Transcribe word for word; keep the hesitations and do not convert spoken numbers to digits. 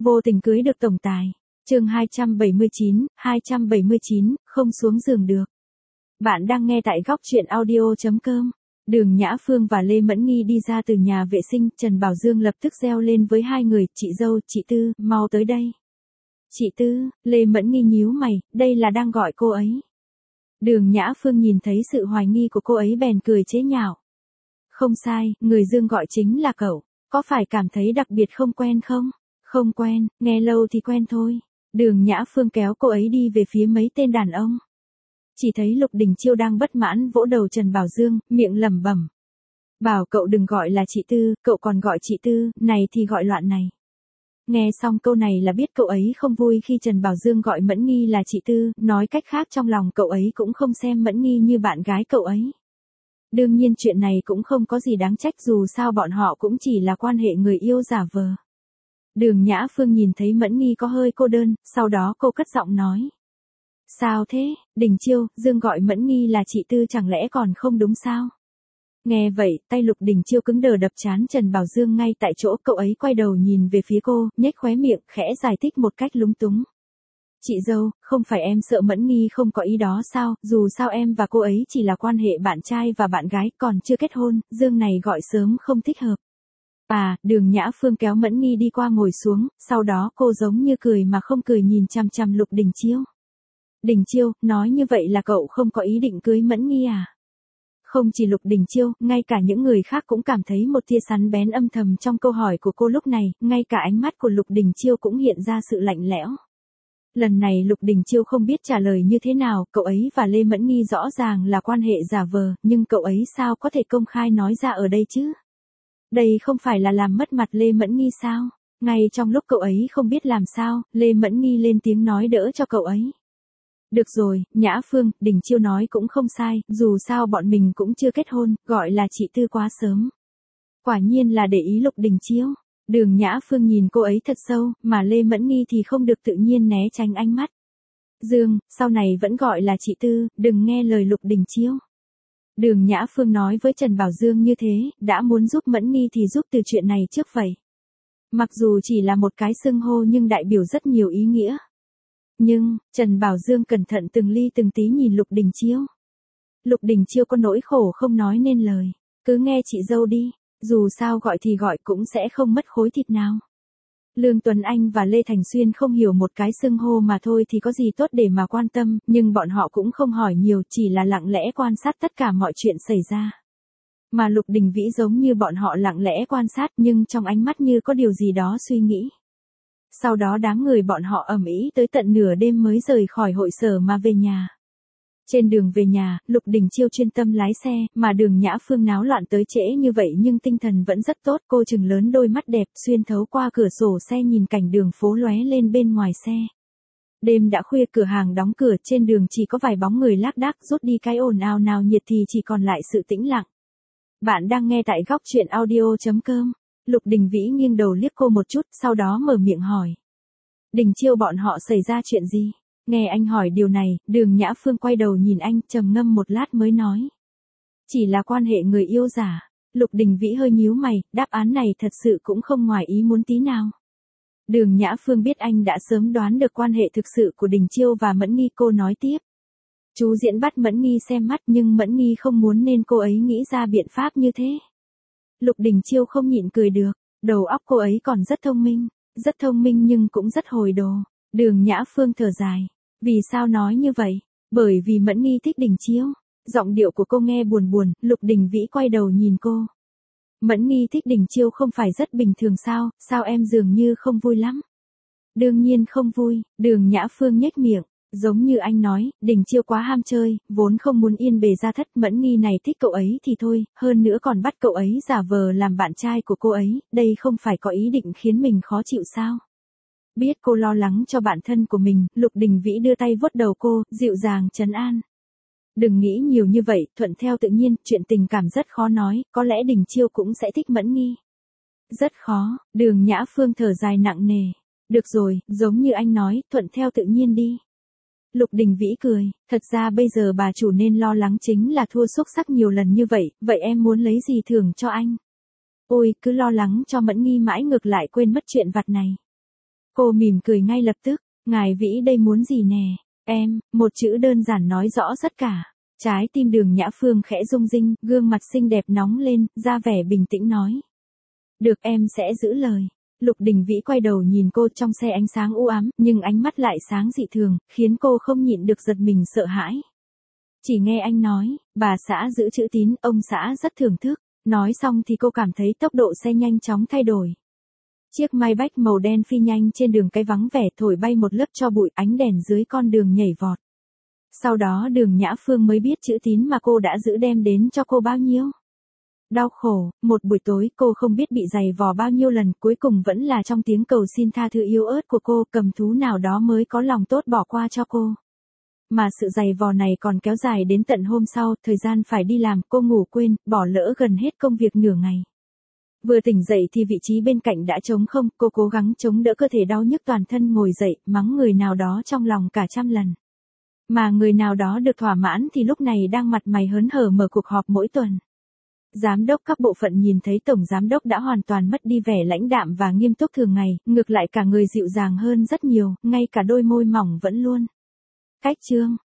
Vô tình cưới được tổng tài. Chương hai trăm bảy mươi chín, hai trăm bảy mươi chín, không xuống giường được. Bạn đang nghe tại góc truyện audio chấm com. Đường Nhã Phương và Lê Mẫn Nghi đi ra từ nhà vệ sinh, Trần Bảo Dương lập tức reo lên với hai người, chị dâu, chị Tư, mau tới đây. Chị Tư, Lê Mẫn Nghi nhíu mày, đây là đang gọi cô ấy. Đường Nhã Phương nhìn thấy sự hoài nghi của cô ấy bèn cười chế nhạo. Không sai, người Dương gọi chính là cậu, có phải cảm thấy đặc biệt không quen không? Không quen, nghe lâu thì quen thôi. Đường Nhã Phương kéo cô ấy đi về phía mấy tên đàn ông. Chỉ thấy Lục Đình Chiêu đang bất mãn vỗ đầu Trần Bảo Dương, miệng lẩm bẩm. Bảo cậu đừng gọi là chị Tư, cậu còn gọi chị Tư, này thì gọi loạn này. Nghe xong câu này là biết cậu ấy không vui khi Trần Bảo Dương gọi Mẫn Nghi là chị Tư, nói cách khác trong lòng cậu ấy cũng không xem Mẫn Nghi như bạn gái cậu ấy. Đương nhiên chuyện này cũng không có gì đáng trách, dù sao bọn họ cũng chỉ là quan hệ người yêu giả vờ. Đường Nhã Phương nhìn thấy Mẫn Nghi có hơi cô đơn, sau đó cô cất giọng nói. Sao thế, Đình Chiêu, Dương gọi Mẫn Nghi là chị Tư chẳng lẽ còn không đúng sao? Nghe vậy, tay Lục Đình Chiêu cứng đờ đập trán Trần Bảo Dương ngay tại chỗ, cậu ấy quay đầu nhìn về phía cô, nhếch khóe miệng, khẽ giải thích một cách lúng túng. Chị dâu, không phải em sợ Mẫn Nghi không có ý đó sao, dù sao em và cô ấy chỉ là quan hệ bạn trai và bạn gái, còn chưa kết hôn, Dương này gọi sớm không thích hợp. À, Đường Nhã Phương kéo Mẫn Nghi đi qua ngồi xuống, sau đó cô giống như cười mà không cười nhìn chằm chằm Lục Đình Chiêu. Đình Chiêu, nói như vậy là cậu không có ý định cưới Mẫn Nghi à? Không chỉ Lục Đình Chiêu, ngay cả những người khác cũng cảm thấy một tia sắn bén âm thầm trong câu hỏi của cô lúc này, ngay cả ánh mắt của Lục Đình Chiêu cũng hiện ra sự lạnh lẽo. Lần này Lục Đình Chiêu không biết trả lời như thế nào, cậu ấy và Lê Mẫn Nghi rõ ràng là quan hệ giả vờ, nhưng cậu ấy sao có thể công khai nói ra ở đây chứ? Đây không phải là làm mất mặt Lê Mẫn Nghi sao? Ngay trong lúc cậu ấy không biết làm sao, Lê Mẫn Nghi lên tiếng nói đỡ cho cậu ấy. Được rồi, Nhã Phương, Đình Chiêu nói cũng không sai, dù sao bọn mình cũng chưa kết hôn, gọi là chị Tư quá sớm. Quả nhiên là để ý Lục Đình Chiêu. Đường Nhã Phương nhìn cô ấy thật sâu, mà Lê Mẫn Nghi thì không được tự nhiên né tránh ánh mắt. Dương, sau này vẫn gọi là chị Tư, đừng nghe lời Lục Đình Chiêu. Đường Nhã Phương nói với Trần Bảo Dương như thế, đã muốn giúp Mẫn Nghi thì giúp từ chuyện này trước vậy. Mặc dù chỉ là một cái xưng hô nhưng đại biểu rất nhiều ý nghĩa. Nhưng, Trần Bảo Dương cẩn thận từng ly từng tí nhìn Lục Đình Chiêu. Lục Đình Chiêu có nỗi khổ không nói nên lời, cứ nghe chị dâu đi, dù sao gọi thì gọi cũng sẽ không mất khối thịt nào. Lương Tuấn Anh và Lê Thành Xuyên không hiểu một cái xưng hô mà thôi thì có gì tốt để mà quan tâm, nhưng bọn họ cũng không hỏi nhiều, chỉ là lặng lẽ quan sát tất cả mọi chuyện xảy ra. Mà Lục Đình Vĩ giống như bọn họ lặng lẽ quan sát nhưng trong ánh mắt như có điều gì đó suy nghĩ. Sau đó đám người bọn họ ầm ĩ tới tận nửa đêm mới rời khỏi hội sở mà về nhà. Trên đường về nhà, Lục Đình Chiêu chuyên tâm lái xe, mà Đường Nhã Phương náo loạn tới trễ như vậy nhưng tinh thần vẫn rất tốt, cô trừng lớn đôi mắt đẹp, xuyên thấu qua cửa sổ xe nhìn cảnh đường phố lóe lên bên ngoài xe. Đêm đã khuya, cửa hàng đóng cửa, trên đường chỉ có vài bóng người lác đác, rút đi cái ồn ào nào nhiệt thì chỉ còn lại sự tĩnh lặng. Bạn đang nghe tại góc truyện audio chấm com. Lục Đình Vĩ nghiêng đầu liếc cô một chút, sau đó mở miệng hỏi. Đình Chiêu bọn họ xảy ra chuyện gì? Nghe anh hỏi điều này, Đường Nhã Phương quay đầu nhìn anh, trầm ngâm một lát mới nói. Chỉ là quan hệ người yêu giả. Lục Đình Vĩ hơi nhíu mày, đáp án này thật sự cũng không ngoài ý muốn tí nào. Đường Nhã Phương biết anh đã sớm đoán được quan hệ thực sự của Đình Chiêu và Mẫn Nghi, cô nói tiếp. Chú diễn bắt Mẫn Nghi xem mắt nhưng Mẫn Nghi không muốn nên cô ấy nghĩ ra biện pháp như thế. Lục Đình Chiêu không nhịn cười được, đầu óc cô ấy còn rất thông minh, rất thông minh nhưng cũng rất hồi đồ. Đường Nhã Phương thở dài, vì sao nói như vậy? Bởi vì Mẫn Nghi thích Đình Chiêu. Giọng điệu của cô nghe buồn buồn, Lục Đình Vĩ quay đầu nhìn cô. Mẫn Nghi thích Đình Chiêu không phải rất bình thường sao, sao em dường như không vui lắm? Đương nhiên không vui, Đường Nhã Phương nhếch miệng. Giống như anh nói, Đình Chiêu quá ham chơi, vốn không muốn yên bề gia thất, Mẫn Nghi này thích cậu ấy thì thôi, hơn nữa còn bắt cậu ấy giả vờ làm bạn trai của cô ấy, đây không phải có ý định khiến mình khó chịu sao? Biết cô lo lắng cho bản thân của mình, Lục Đình Vĩ đưa tay vuốt đầu cô, dịu dàng trấn an. Đừng nghĩ nhiều như vậy, thuận theo tự nhiên, chuyện tình cảm rất khó nói, có lẽ Đình Chiêu cũng sẽ thích Mẫn Nghi. Rất khó, Đường Nhã Phương thở dài nặng nề. Được rồi, giống như anh nói, thuận theo tự nhiên đi. Lục Đình Vĩ cười, thật ra bây giờ bà chủ nên lo lắng chính là thua xuất sắc nhiều lần như vậy, vậy em muốn lấy gì thưởng cho anh? Ôi, cứ lo lắng cho Mẫn Nghi mãi ngược lại quên mất chuyện vặt này. Cô mỉm cười ngay lập tức, ngài Vĩ đây muốn gì nè? Em, một chữ đơn giản nói rõ tất cả. Trái tim Đường Nhã Phương khẽ rung rinh, gương mặt xinh đẹp nóng lên, ra vẻ bình tĩnh nói. Được, em sẽ giữ lời. Lục Đình Vĩ quay đầu nhìn cô, trong xe ánh sáng u ám, nhưng ánh mắt lại sáng dị thường, khiến cô không nhịn được giật mình sợ hãi. Chỉ nghe anh nói, bà xã giữ chữ tín, ông xã rất thưởng thức. Nói xong thì cô cảm thấy tốc độ xe nhanh chóng thay đổi. Chiếc Maybach màu đen phi nhanh trên đường cái vắng vẻ, thổi bay một lớp tro bụi, ánh đèn dưới con đường nhảy vọt. Sau đó Đường Nhã Phương mới biết chữ tín mà cô đã giữ đem đến cho cô bao nhiêu. Đau khổ, một buổi tối cô không biết bị giày vò bao nhiêu lần, cuối cùng vẫn là trong tiếng cầu xin tha thứ yếu ớt của cô, cầm thú nào đó mới có lòng tốt bỏ qua cho cô. Mà sự giày vò này còn kéo dài đến tận hôm sau, thời gian phải đi làm, cô ngủ quên, bỏ lỡ gần hết công việc nửa ngày. Vừa tỉnh dậy thì vị trí bên cạnh đã trống không, cô cố gắng chống đỡ cơ thể đau nhức toàn thân ngồi dậy, mắng người nào đó trong lòng cả trăm lần. Mà người nào đó được thỏa mãn thì lúc này đang mặt mày hớn hở mở cuộc họp mỗi tuần. Giám đốc các bộ phận nhìn thấy tổng giám đốc đã hoàn toàn mất đi vẻ lãnh đạm và nghiêm túc thường ngày, ngược lại cả người dịu dàng hơn rất nhiều, ngay cả đôi môi mỏng vẫn luôn. Cách chương